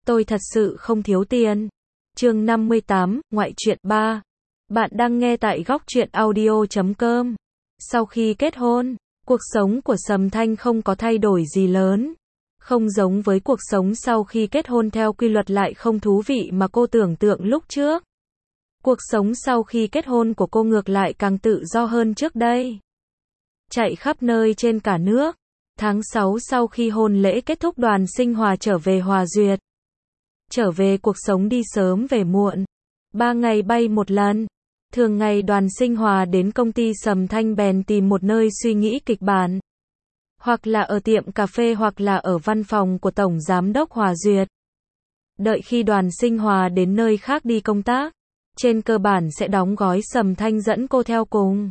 Tôi thật sự không thiếu tiền. Chương 58, ngoại truyện 3. Bạn đang nghe tại góc truyện audio.com. Sau khi kết hôn, cuộc sống của Sầm Thanh không có thay đổi gì lớn. Không giống với cuộc sống sau khi kết hôn theo quy luật lại không thú vị mà cô tưởng tượng lúc trước. Cuộc sống sau khi kết hôn của cô ngược lại càng tự do hơn trước đây. Chạy khắp nơi trên cả nước. Tháng 6 sau khi hôn lễ kết thúc, Đoàn Sinh Hòa trở về Hòa Duyệt. Trở về cuộc sống đi sớm về muộn. 3 ngày bay một lần. Thường ngày Đoàn Sinh Hòa đến công ty Sầm Thanh bèn tìm một nơi suy nghĩ kịch bản. Hoặc là ở tiệm cà phê hoặc là ở văn phòng của Tổng Giám đốc Hòa Duyệt. Đợi khi Đoàn Sinh Hòa đến nơi khác đi công tác, trên cơ bản sẽ đóng gói Sầm Thanh dẫn cô theo cùng.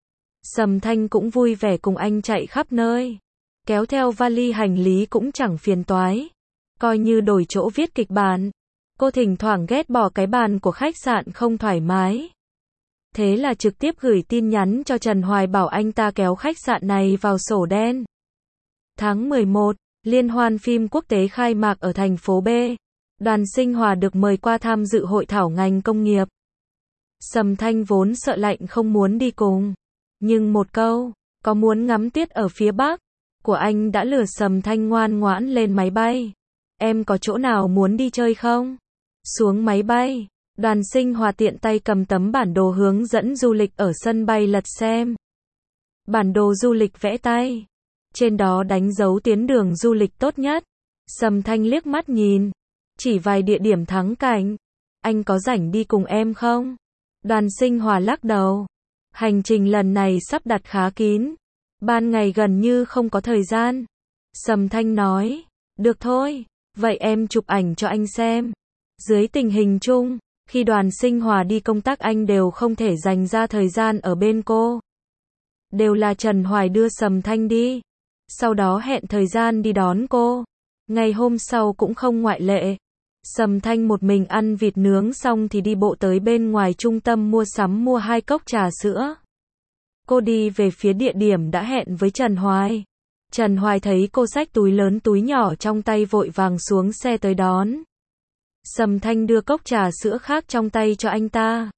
Sầm Thanh cũng vui vẻ cùng anh chạy khắp nơi. Kéo theo vali hành lý cũng chẳng phiền toái. Coi như đổi chỗ viết kịch bản. Cô thỉnh thoảng ghét bỏ cái bàn của khách sạn không thoải mái. Thế là trực tiếp gửi tin nhắn cho Trần Hoài bảo anh ta kéo khách sạn này vào sổ đen. Tháng 11, Liên hoan phim quốc tế khai mạc ở thành phố B. Đoàn Sinh Hòa được mời qua tham dự hội thảo ngành công nghiệp. Sầm Thanh vốn sợ lạnh không muốn đi cùng. Nhưng một câu, có muốn ngắm tuyết ở phía Bắc, của anh đã lừa Sầm Thanh ngoan ngoãn lên máy bay. Em có chỗ nào muốn đi chơi không? Xuống máy bay, Đoàn Sinh Hòa tiện tay cầm tấm bản đồ hướng dẫn du lịch ở sân bay lật xem. Bản đồ du lịch vẽ tay. Trên đó đánh dấu tuyến đường du lịch tốt nhất. Sầm Thanh liếc mắt nhìn. Chỉ vài địa điểm thắng cảnh. Anh có rảnh đi cùng em không? Đoàn Sinh Hòa lắc đầu. Hành trình lần này sắp đặt khá kín. Ban ngày gần như không có thời gian. Sầm Thanh nói. Được thôi. Vậy em chụp ảnh cho anh xem. Dưới tình hình chung, khi Đoàn Sinh Hòa đi công tác anh đều không thể dành ra thời gian ở bên cô. Đều là Trần Hoài đưa Sầm Thanh đi. Sau đó hẹn thời gian đi đón cô. Ngày hôm sau cũng không ngoại lệ. Sầm Thanh một mình ăn vịt nướng xong thì đi bộ tới bên ngoài trung tâm mua sắm mua 2 cốc trà sữa. Cô đi về phía địa điểm đã hẹn với Trần Hoài. Trần Hoài thấy cô xách túi lớn túi nhỏ trong tay vội vàng xuống xe tới đón. Sầm Thanh đưa cốc trà sữa khác trong tay cho anh ta.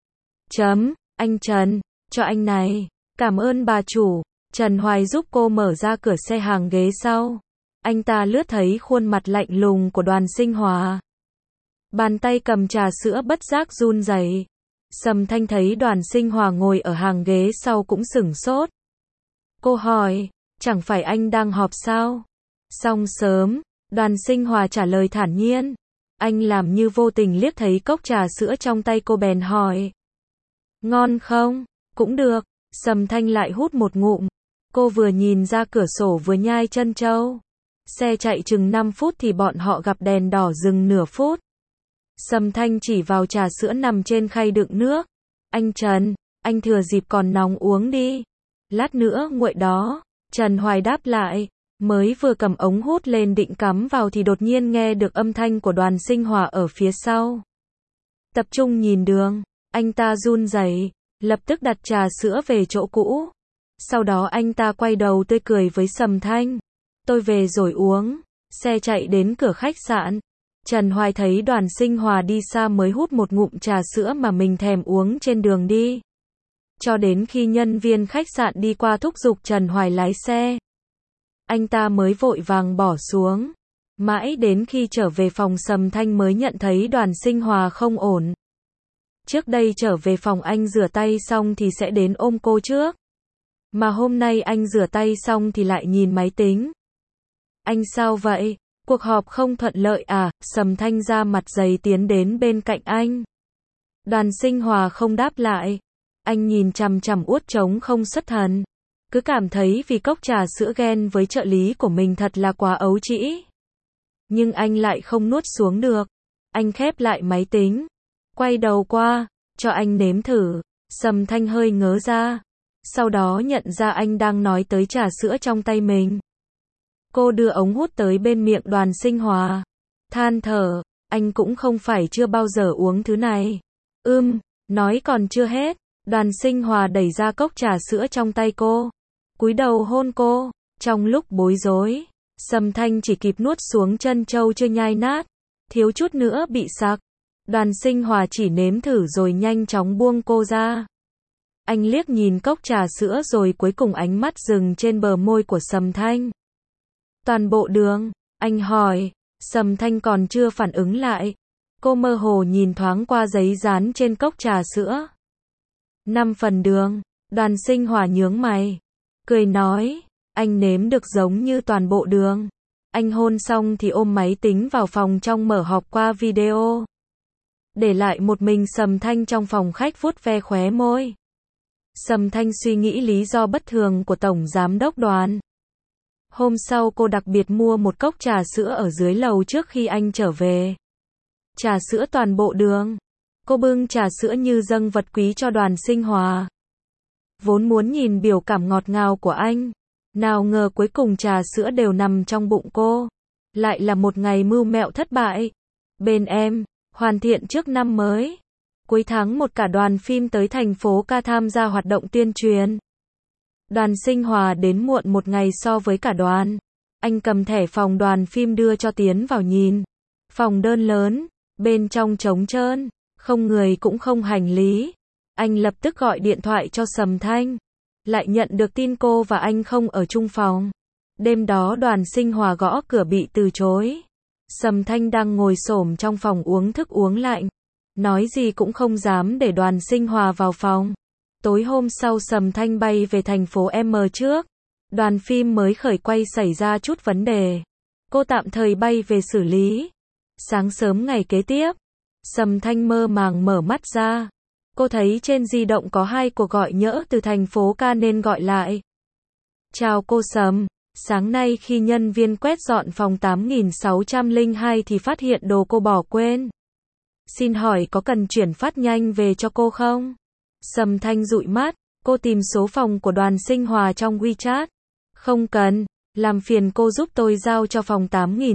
Anh Trần, cho anh này. Cảm ơn bà chủ. Trần Hoài giúp cô mở ra cửa xe hàng ghế sau. Anh ta lướt thấy khuôn mặt lạnh lùng của Đoàn Sinh Hòa. Bàn tay cầm trà sữa bất giác run rẩy. Sầm Thanh thấy Đoàn Sinh Hòa ngồi ở hàng ghế sau cũng sửng sốt. Cô hỏi, chẳng phải anh đang họp sao? Xong sớm, Đoàn Sinh Hòa trả lời thản nhiên. Anh làm như vô tình liếc thấy cốc trà sữa trong tay cô bèn hỏi. Ngon không? Cũng được. Sầm Thanh lại hút một ngụm. Cô vừa nhìn ra cửa sổ vừa nhai trân châu. Xe chạy chừng 5 phút thì bọn họ gặp đèn đỏ dừng nửa phút. Sầm Thanh chỉ vào trà sữa nằm trên khay đựng nước. Anh Trần, anh thừa dịp còn nóng uống đi. Lát nữa nguội đó. Trần Hoài đáp lại. Mới vừa cầm ống hút lên định cắm vào thì đột nhiên nghe được âm thanh của Đoàn Sinh Hòa ở phía sau. Tập trung nhìn đường. Anh ta run rẩy, lập tức đặt trà sữa về chỗ cũ. Sau đó anh ta quay đầu tươi cười với Sầm Thanh. Tôi về rồi uống. Xe chạy đến cửa khách sạn. Trần Hoài thấy Đoàn Sinh Hòa đi xa mới hút một ngụm trà sữa mà mình thèm uống trên đường đi. Cho đến khi nhân viên khách sạn đi qua thúc giục Trần Hoài lái xe. Anh ta mới vội vàng bỏ xuống. Mãi đến khi trở về phòng Sầm Thanh mới nhận thấy Đoàn Sinh Hòa không ổn. Trước đây trở về phòng anh rửa tay xong thì sẽ đến ôm cô trước. Mà hôm nay anh rửa tay xong thì lại nhìn máy tính. Anh sao vậy? Cuộc họp không thuận lợi à? Sầm Thanh ra mặt dày tiến đến bên cạnh anh. Đoàn Sinh Hòa không đáp lại. Anh nhìn chằm chằm uất trống không xuất thần. Cứ cảm thấy vì cốc trà sữa ghen với trợ lý của mình thật là quá ấu trĩ. Nhưng anh lại không nuốt xuống được. Anh khép lại máy tính. Quay đầu qua, cho anh nếm thử. Sầm Thanh hơi ngớ ra. Sau đó nhận ra anh đang nói tới trà sữa trong tay mình. Cô đưa ống hút tới bên miệng Đoàn Sinh Hòa. Than thở, anh cũng không phải chưa bao giờ uống thứ này. Nói còn chưa hết. Đoàn Sinh Hòa đẩy ra cốc trà sữa trong tay cô. Cúi đầu hôn cô. Trong lúc bối rối, Sầm Thanh chỉ kịp nuốt xuống trân châu chưa nhai nát. thiếu chút nữa bị sặc. Đoàn Sinh Hòa chỉ nếm thử rồi nhanh chóng buông cô ra. Anh liếc nhìn cốc trà sữa rồi cuối cùng ánh mắt dừng trên bờ môi của Sầm Thanh. Toàn bộ đường, anh hỏi. Sầm Thanh còn chưa phản ứng lại. Cô mơ hồ nhìn thoáng qua giấy dán trên cốc trà sữa. 5 phần đường, Đoàn Sinh Hòa nhướng mày. Cười nói, anh nếm được giống như toàn bộ đường. Anh hôn xong thì ôm máy tính vào phòng trong mở họp qua video. Để lại một mình Sầm Thanh trong phòng khách vuốt ve khóe môi. Sầm Thanh suy nghĩ lý do bất thường của Tổng Giám đốc Đoàn. Hôm sau cô đặc biệt mua một cốc trà sữa ở dưới lầu trước khi anh trở về. Trà sữa toàn bộ đường. Cô bưng trà sữa như dâng vật quý cho Đoàn Sinh Hòa. Vốn muốn nhìn biểu cảm ngọt ngào của anh. Nào ngờ cuối cùng trà sữa đều nằm trong bụng cô. Lại là một ngày mưu mẹo thất bại. Bên em, hoàn thiện trước năm mới. Cuối tháng một cả đoàn phim tới thành phố ca tham gia hoạt động tuyên truyền. Đoàn Sinh Hòa đến muộn một ngày so với cả đoàn. Anh cầm thẻ phòng đoàn phim đưa cho Tiến vào nhìn. Phòng đơn lớn, bên trong trống trơn, không người cũng không hành lý. Anh lập tức gọi điện thoại cho Sầm Thanh. Lại nhận được tin cô và anh không ở chung phòng. Đêm đó Đoàn Sinh Hòa gõ cửa bị từ chối. Sầm Thanh đang ngồi xổm trong phòng uống thức uống lạnh. Nói gì cũng không dám để Đoàn Sinh Hòa vào phòng. Tối hôm sau Sầm Thanh bay về thành phố M trước. Đoàn phim mới khởi quay xảy ra chút vấn đề. Cô tạm thời bay về xử lý. Sáng sớm ngày kế tiếp, Sầm Thanh mơ màng mở mắt ra. Cô thấy trên di động có 2 cuộc gọi nhỡ từ thành phố ca nên gọi lại. Chào cô Sầm, sáng nay khi nhân viên quét dọn phòng 8602 thì phát hiện đồ cô bỏ quên. Xin hỏi có cần chuyển phát nhanh về cho cô không? Sầm Thanh dụi mắt, cô tìm số phòng của Đoàn Sinh Hòa trong WeChat. Không cần, làm phiền cô giúp tôi giao cho phòng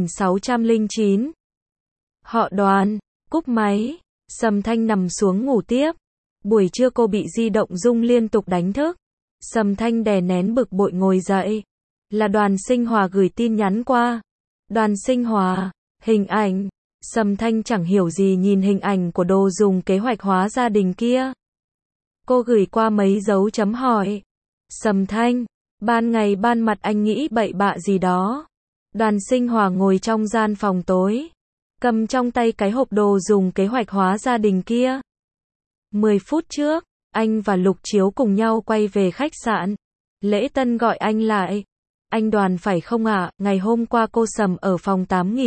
8609. Họ Đoàn, cúp máy, Sầm Thanh nằm xuống ngủ tiếp. Buổi trưa cô bị di động rung liên tục đánh thức. Sầm Thanh đè nén bực bội ngồi dậy. Là Đoàn Sinh Hòa gửi tin nhắn qua. Đoàn Sinh Hòa, hình ảnh. Sầm Thanh chẳng hiểu gì nhìn hình ảnh của đồ dùng kế hoạch hóa gia đình kia. Cô gửi qua mấy dấu chấm hỏi. Sầm Thanh, ban ngày ban mặt anh nghĩ bậy bạ gì đó. Đoàn Sinh Hòa ngồi trong gian phòng tối. Cầm trong tay cái hộp đồ dùng kế hoạch hóa gia đình kia. 10 phút trước, anh và Lục Chiếu cùng nhau quay về khách sạn. Lễ Tân gọi anh lại. Anh Đoàn phải không ạ? Ngày hôm qua cô Sầm ở phòng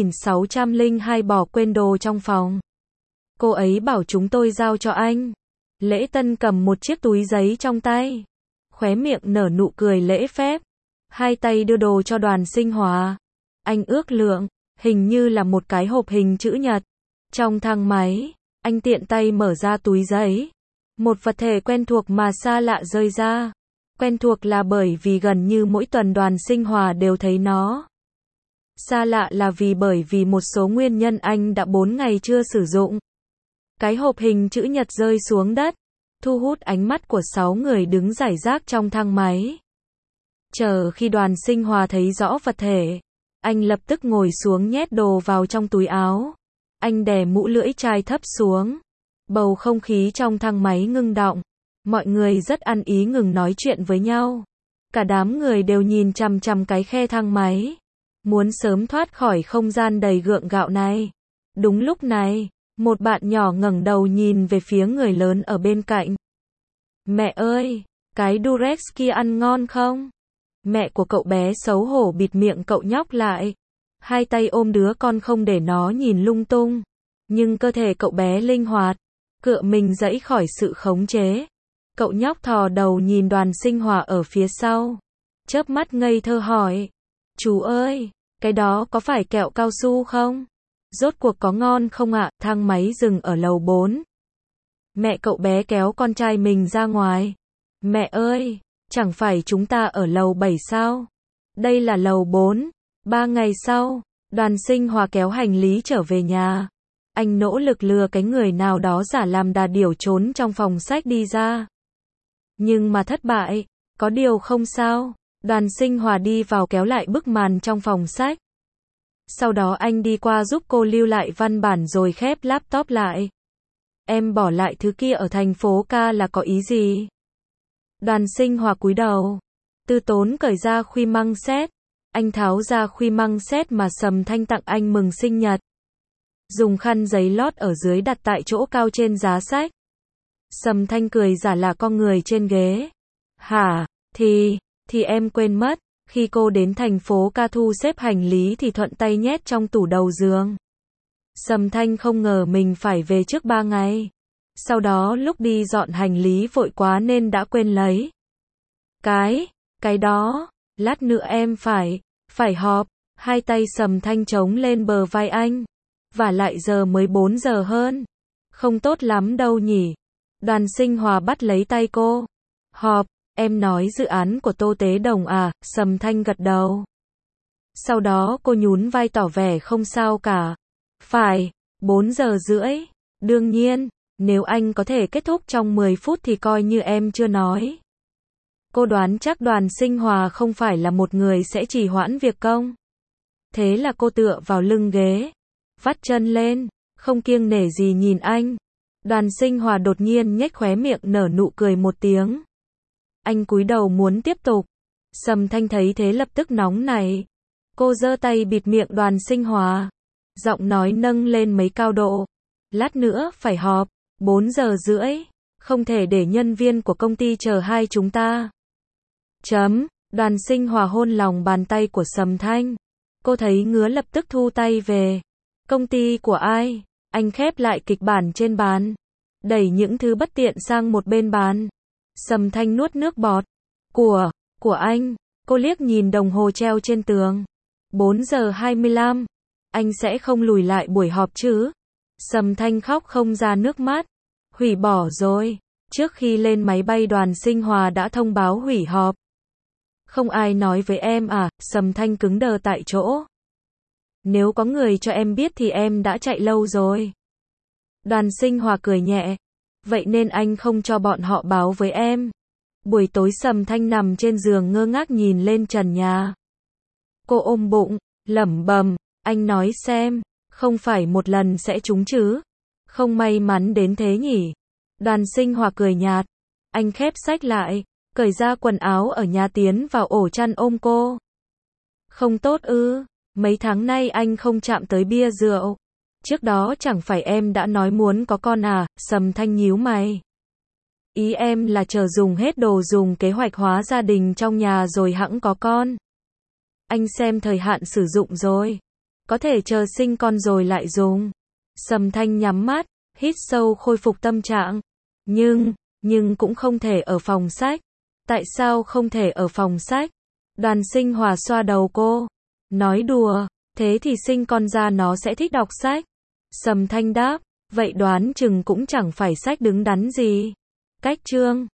8602 bỏ quên đồ trong phòng. Cô ấy bảo chúng tôi giao cho anh. Lễ Tân cầm một chiếc túi giấy trong tay. Khóe miệng nở nụ cười lễ phép. Hai tay đưa đồ cho Đoàn Sinh Hòa. Anh ước lượng, hình như là một cái hộp hình chữ nhật. Trong thang máy, anh tiện tay mở ra túi giấy. Một vật thể quen thuộc mà xa lạ rơi ra. Quen thuộc là bởi vì gần như mỗi tuần Đoàn Sinh Hòa đều thấy nó. Xa lạ là bởi vì một số nguyên nhân anh đã 4 ngày chưa sử dụng. Cái hộp hình chữ nhật rơi xuống đất, thu hút ánh mắt của 6 người đứng rải rác trong thang máy. Chờ khi Đoàn Sinh Hòa thấy rõ vật thể, anh lập tức ngồi xuống nhét đồ vào trong túi áo. Anh đè mũ lưỡi chai thấp xuống. Bầu không khí trong thang máy ngưng đọng. Mọi người rất ăn ý ngừng nói chuyện với nhau. Cả đám người đều nhìn chằm chằm cái khe thang máy. Muốn sớm thoát khỏi không gian đầy gượng gạo này. Đúng lúc này, một bạn nhỏ ngẩng đầu nhìn về phía người lớn ở bên cạnh. Mẹ ơi, cái Durex kia ăn ngon không? Mẹ của cậu bé xấu hổ bịt miệng cậu nhóc lại. Hai tay ôm đứa con không để nó nhìn lung tung. Nhưng cơ thể cậu bé linh hoạt, cựa mình giãy khỏi sự khống chế. Cậu nhóc thò đầu nhìn Đoàn Sinh Hòa ở phía sau. Chớp mắt ngây thơ hỏi. Chú ơi, cái đó có phải kẹo cao su không? Rốt cuộc có ngon không ạ? Thang máy dừng ở lầu 4. Mẹ cậu bé kéo con trai mình ra ngoài. Mẹ ơi, chẳng phải chúng ta ở lầu 7 sao? Đây là lầu 4. 3 ngày sau, Đoàn Sinh Hòa kéo hành lý trở về nhà. Anh nỗ lực lừa cái người nào đó giả làm đà điểu trốn trong phòng sách đi ra. Nhưng mà thất bại. Có điều không sao. Đoàn Sinh Hòa đi vào kéo lại bức màn trong phòng sách. Sau đó anh đi qua giúp cô lưu lại văn bản rồi khép laptop lại. Em bỏ lại thứ kia ở thành phố ca là có ý gì? Đoàn Sinh Hòa cúi đầu. Tư Tốn cởi ra khuy măng xét. Anh tháo ra khuy măng xét mà Sầm Thanh tặng anh mừng sinh nhật. Dùng khăn giấy lót ở dưới đặt tại chỗ cao trên giá sách. Sầm Thanh cười giả là con người trên ghế. Hả, thì em quên mất. Khi cô đến thành phố ca thu xếp hành lý thì thuận tay nhét trong tủ đầu giường. Sầm Thanh không ngờ mình phải về trước 3 ngày. Sau đó lúc đi dọn hành lý vội quá nên đã quên lấy. Cái đó, lát nữa em phải họp. Hai tay Sầm Thanh chống lên bờ vai anh. Và lại giờ mới 4 giờ hơn. Không tốt lắm đâu nhỉ. Đoàn Sinh Hòa bắt lấy tay cô. Họp, em nói dự án của Tô Tế Đồng à? Sầm Thanh gật đầu. Sau đó cô nhún vai tỏ vẻ không sao cả. Phải, 4 giờ rưỡi. Đương nhiên, nếu anh có thể kết thúc trong 10 phút thì coi như em chưa nói. Cô đoán chắc Đoàn Sinh Hòa không phải là một người sẽ trì hoãn việc công. Thế là cô tựa vào lưng ghế, vắt chân lên, không kiêng nể gì nhìn anh. Đoàn Sinh Hòa đột nhiên nhếch khóe miệng nở nụ cười một tiếng. Anh cúi đầu muốn tiếp tục. Sầm Thanh thấy thế lập tức nóng nảy. Cô giơ tay bịt miệng Đoàn Sinh Hòa. Giọng nói nâng lên mấy cao độ. Lát nữa phải họp, 4 giờ rưỡi. Không thể để nhân viên của công ty chờ hai chúng ta. Đoàn Sinh Hòa hôn lòng bàn tay của Sầm Thanh. Cô thấy ngứa lập tức thu tay về. Công ty của ai? Anh khép lại kịch bản trên bàn. Đẩy những thứ bất tiện sang một bên bàn. Sầm Thanh nuốt nước bọt. Của anh. Cô liếc nhìn đồng hồ treo trên tường. 4 giờ 25. Anh sẽ không lùi lại buổi họp chứ? Sầm Thanh khóc không ra nước mắt. Hủy bỏ rồi. Trước khi lên máy bay Đoàn Sinh Hòa đã thông báo hủy họp. Không ai nói với em à? Sầm Thanh cứng đờ tại chỗ. Nếu có người cho em biết thì em đã chạy lâu rồi. Đoàn Sinh Hòa cười nhẹ. Vậy nên anh không cho bọn họ báo với em. Buổi tối Sầm Thanh nằm trên giường ngơ ngác nhìn lên trần nhà. Cô ôm bụng, lẩm bẩm, anh nói xem, không phải một lần sẽ trúng chứ? Không may mắn đến thế nhỉ? Đoàn Sinh Hòa cười nhạt. Anh khép sách lại, cởi ra quần áo ở nhà tiến vào ổ chăn ôm cô. Không tốt ư? Mấy tháng nay anh không chạm tới bia rượu. Trước đó chẳng phải em đã nói muốn có con à? Sầm Thanh nhíu mày. Ý em là chờ dùng hết đồ dùng kế hoạch hóa gia đình trong nhà rồi hẵng có con. Anh xem thời hạn sử dụng rồi. Có thể chờ sinh con rồi lại dùng. Sầm Thanh nhắm mắt, hít sâu khôi phục tâm trạng. Nhưng cũng không thể ở phòng sách. Tại sao không thể ở phòng sách? Đoàn Sinh Hòa xoa đầu cô. Nói đùa, thế thì sinh con ra nó sẽ thích đọc sách. Sầm Thanh đáp, vậy đoán chừng cũng chẳng phải sách đứng đắn gì. Cách chương